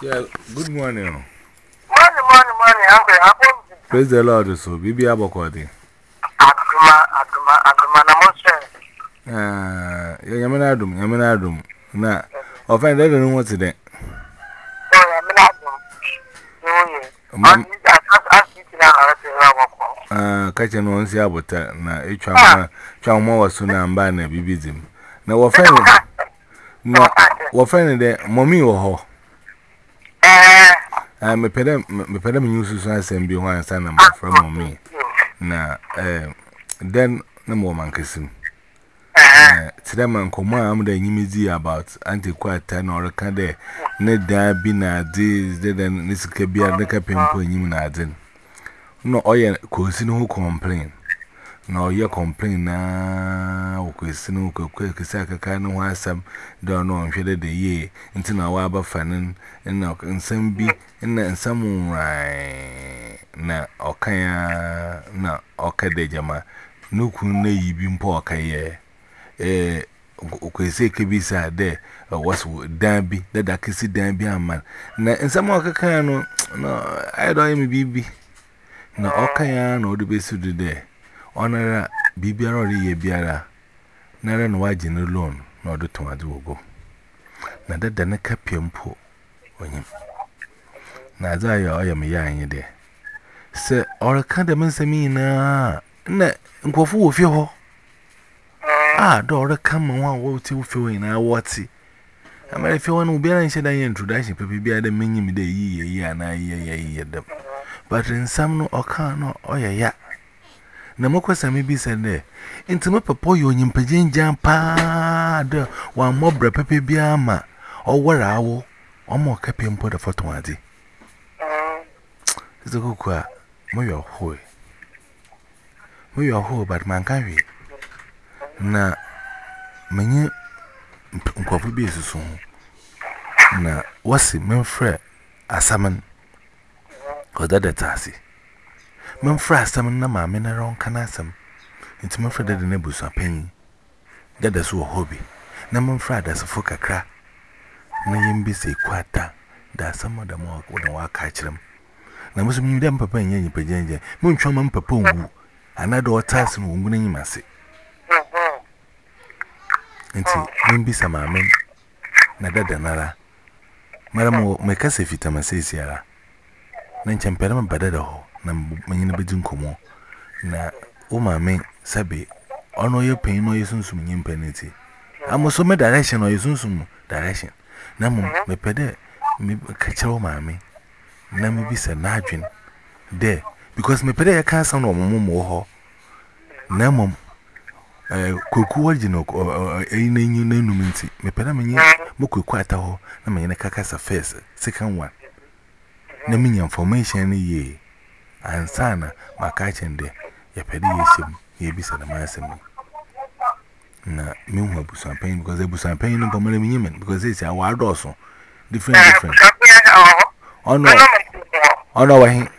Yeah, good morning. Morning. Praise the Lord. So, Bibi Abokodi. Aduma, Yamanadum. Na, offend, I don't know what's today. Catching one Siabota, na each one was soon and banner bibizim. Now, offending the mommy or ho. Me pedam news and be one son from me. Na, then no more man kissing. Today, man, come on, the Yimizi about antiquate 10 or a cade. Ned there be na this, then this could be a necapimpo in Yimunadin. No, oil cousin who complain. No, you complain now. Question who could quick a sack of kind of some don't know and shaded the year into no wabber fanning and knock and some be and some right na okaya na okadejama. No could nay be pork a year. Say Kibisa there was Danby, that I can see Danby and man. Now, in some more cano, no, I don't even be. No, okay, no, the best to do there. Honor Bibi already ye biara. Never no wagin alone, nor the tomato go. Now that the neck piumpo on him. Now, I am a young there. Sir, or a condiment me na, go for with your. Dora come on, what you feel in our watsy. I mean, if you want to be an introduction, people be at the minimum day ye and I ye them. But in some or can or ya. Namokas, I may be said there. Into my papa, you in Pajin Jampa, one more brepepe biama, or where I will, or more capian put a photo. It's a good qua, Moyo Hoy. Moyo Ho, but man carry. Na many uncoffee bases soon. Na what's it, Memfre, a salmon or that a tassy. Memfre, salmon, no, my mineral canasum. It's Memfre that the neighbors are paying. That is so hobby. Number Friday, that's a fucker crack. Name be say quata, that some of them walk when I catch them. Now, most of you them papa and yen pajanja, Munchaman papa, another or tassel woman in my say. Nti nimbi sama amen na dada nara maramo mekase fita masesi ara na nchempere mbadada ho na manyina bedi nkomo na o maame sabe ono ye pen no yesunsum nyimpa niti amoso me direction no yesunsum direction na me pede me kachiro maame na me bisa na adwen there because me pede ya kan san no momo ho na mom Kuku original na numinti. Me pena menye mo kuku ataho na menye kakasa first second one. Na menye information ni ye. Ansana makachende ya pedi yeshim ye bisa na masem. Na me hu abusampan because abusampan no pamale menye men because it's a ward also different. Ono wa hin.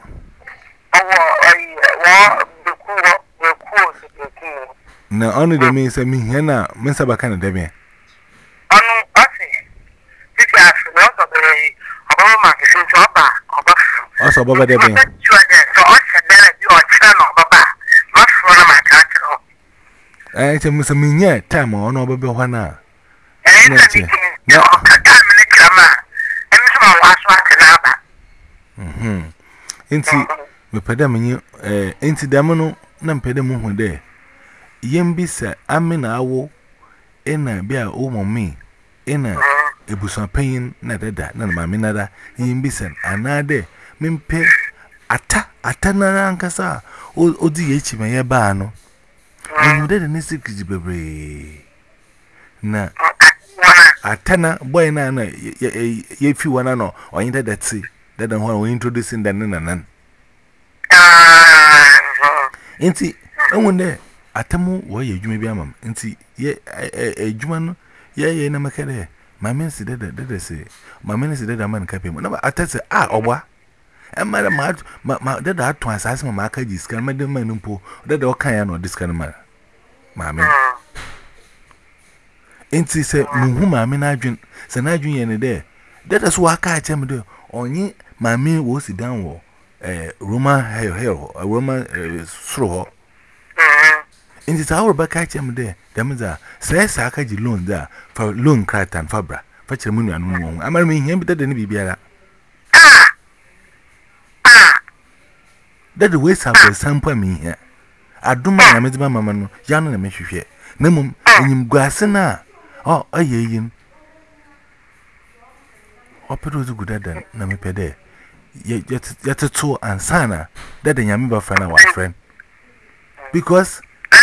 Na only the means I mean, Hena, Mr. Bacana Debby. Also, Baba Debby. I tell Mr. Minya, time or no, Baby Hana. Inti, we pedamini, inti damono, nam pedamu there. Yembisa amena awo ena bia o mommy ena ebusan pain na dada na mama nada yembisa anade mempe ata na ankasa odi echi me ye ba no enyu dede ne sikiji bebre na atana boy na ye fi wana no onye dada ti dada ho we introducing the nan enti enwunde Atamu wa ye juma bi amam nti ye juma no ye na makere mama nsi dede se mama nsi dede man kapem na atase obwa e mara ma dede ato asase ma aka ji scan ma de man mpo dede o kan ya no discan ma mama nti se muhu mama na adwen se na adwen ye ne de That is why I catch him there. Only my me was down Roman hair, a Roman straw. In this hour back catch him there. Damaza says I catch loan there for loan crat and fabra. Fetch a money and moon. I mean him better than be better. That the way some sample me here. I do my amateur mamma, young and a measure here. Nemum, and him grassina. Oh, a yin. What was good at that? Name pede. Yet a two and sana. That the Yamiba friend, our friend. Because,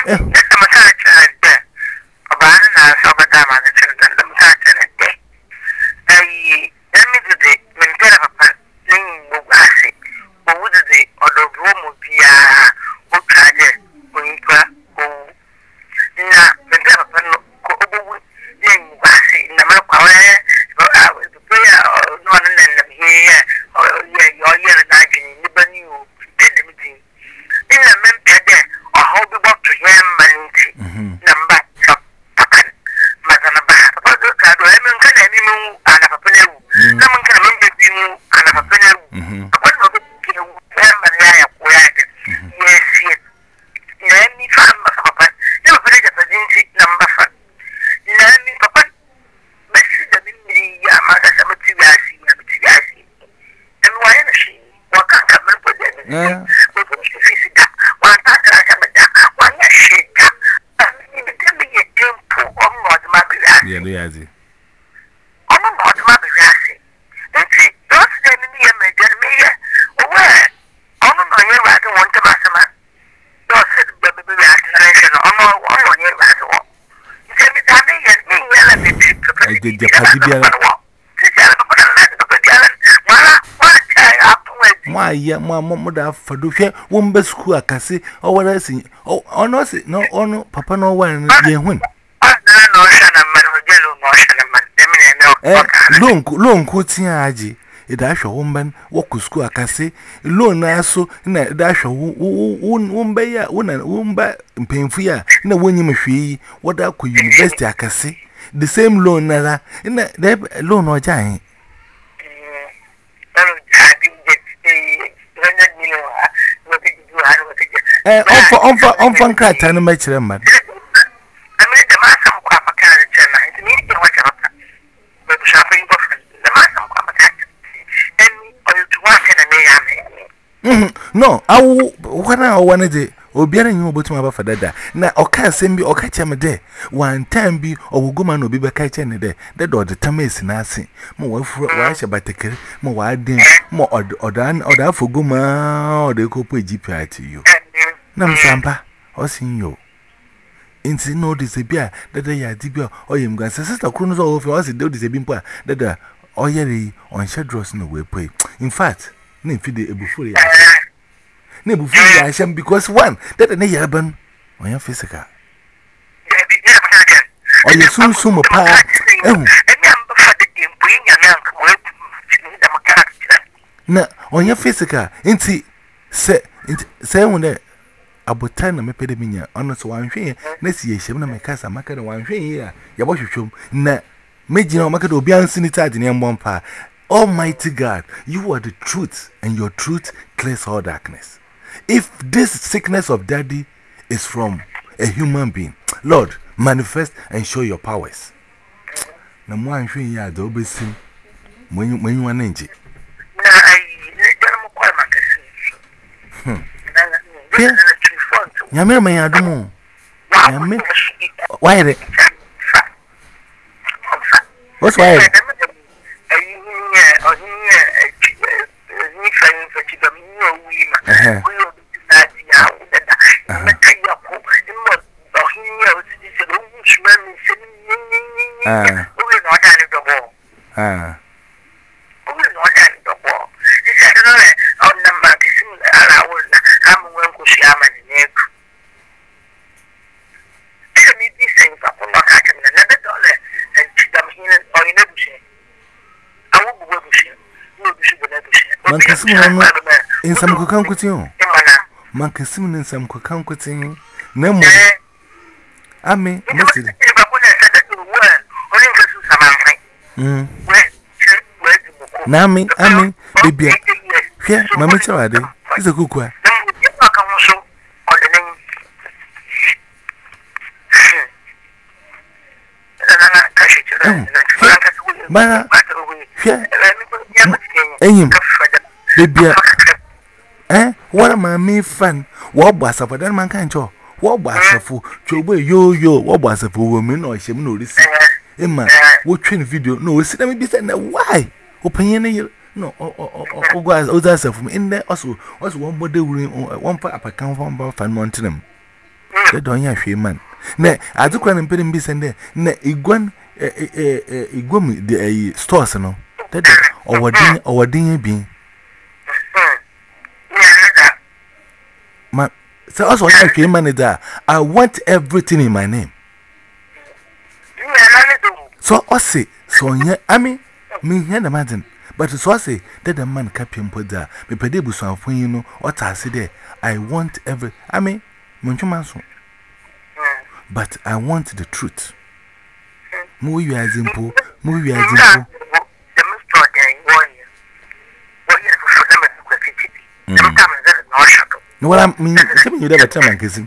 Mamma for do here, one best school I can say, or what I see. Oh, no, no, Papa, no one, win. Long quoting Aji, a dash of woman, walk to school I can say, loan also in a dash of one bay, one by painful ya, in a winning machine, what I could university I can say. The same loan, Nala, in that loan or giant. On fun crat and a match them, man. I made the mass of Quapa Carriage and meeting what happened. Shopping boyfriend, the mass of Quapa and or to watch and a no, I when I wanted it, or bearing you about my for that. Now, or can't send me or catch him a day. One time be or go man will be back catching a day. That or the time is nothing. More for wash about the care, more wide, more or done or that for go ma or they go put GPI to you. Nam Sampa, or seeing you. Inti no disappear that they are debut or him grand sister Chronos of us, do disappear that the oyery on shadows no way pay. In fact, name feed the Ebufuria. Nebufuria, I shall because one that an urban on your physical. Or you soon sumo pa. Na on your physical, inti say when there. About time, I paid me honest one thing. Next year, she will make us a market one thing here. You watch you na made you market will be unsanited in one pa. Almighty God, you are the truth, and your truth clears all darkness. If this sickness of daddy is from a human being, Lord, manifest and show your powers. No one thing here, the obese when you want to. Yeah. Yammer may I do. Why? What's why? In some cocan cutting, Mancasim in some cocan cutting. No more. I mean, Nami, baby. Here, Mamma Charade is a cook. Mana, here, baby. What am I me fan? What was up for that man can't show? What was a fool? Yo, what was a fool woman or she notice? Emma, what train video? No, see, let me be saying why? Opinion, no, or guys, all that's from in there also was one body room or one part up a count from Fan Mountain. They don't have a man. Nay, I do cry and put him be sent there. Nay, Iguan, Igum, the stores, no. That or dinner being. So also I came manager. I want everything in my name. So I say, so yeah, me here the man. But so I say that the man captain put there. Me pedebu so when you know what I say there. I want every. Munchumanso. But I want the truth. More you as impo, more you as impo. No, what I mean, tell me you never tell my kissing.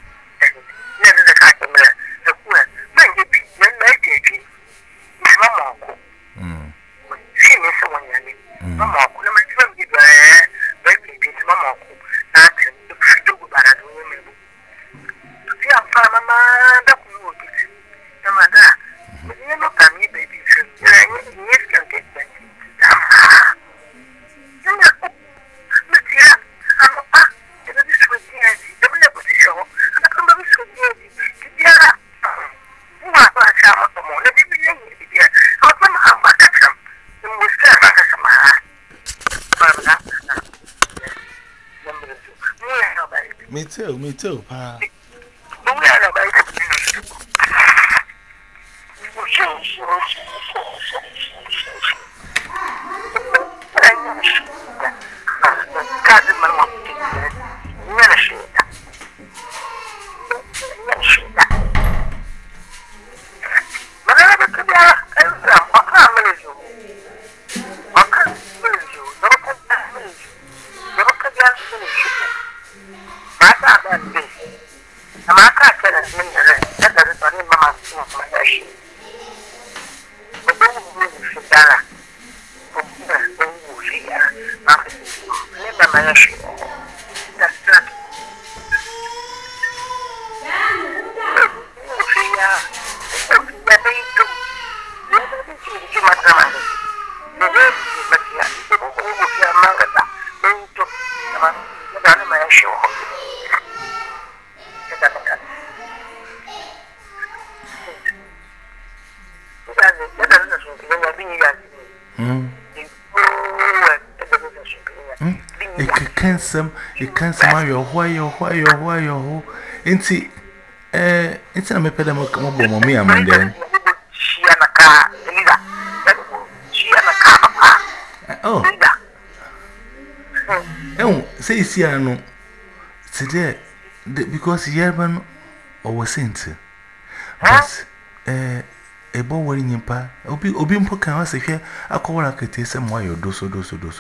Me too, pa. You can't smile your why, Inti, it's a mepedamo come on me, I'm then. Oh, say, Siano, today, because Yerban or was sent. But, a bow wedding in pa, Obimpo can say here, I call I could taste some why you do so.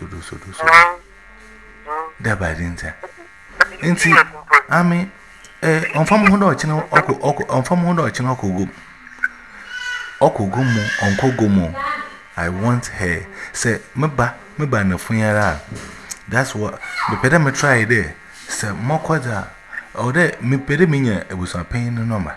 There by dinner. Inti, I mean, on from Hondo Chino, on from Hondo Chino Okugumo, Uncle Gomo. I want her. Say, Meba no funeral. That's what the pedam try there. Say, Mokwada, or there, me pedaminia, it was a pain no number.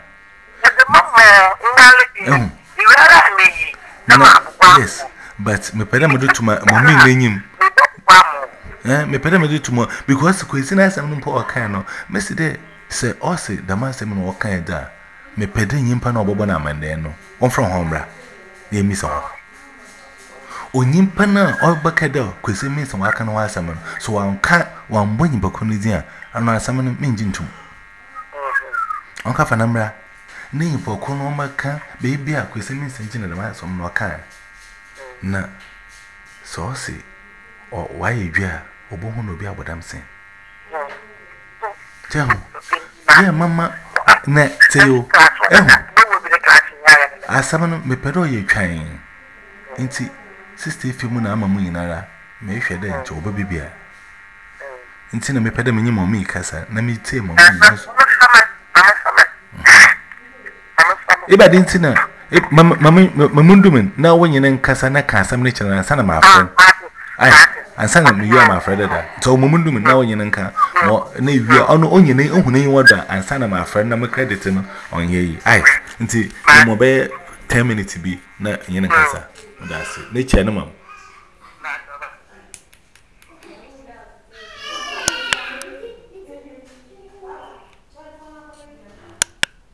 Yes, but me pedam do to my mommy. Me pedam do to more because the question is I'm poor cano. Messi de say, or say, the master man walk kind da. Me pedin yimpan or bobana mandeno. One from Hombra. Ye miss all. O yimpana or bacado, question me some wakan wasaman. So I'm cat one winning baconidia, and I summon mingin too. Uncle Fanambra. Name for Conomaka, baby, a question me singing in the mass on Wakan. Na saucy or why you are, or Bohon will be what I'm saying. Tell me, dear mamma, net tell you, I summon me pedo ye trying. Ain't it, sister, if you moon, I'm a moonara, me hwede nche oba bibia nti na me pede me nyima me kasa na me tie mo eba din nti na mamundumen na wonyene nkasa na kasam ne kyerana sana ma afren ai ansana me yu ma afren da to mamundumen na wonyene nka mo na wi ono onyene ohune yi woda ansana ma afren na me credit no onye yi ai nti mo be 10 minutes bi na nyene nkasa that's it ne kyerana mam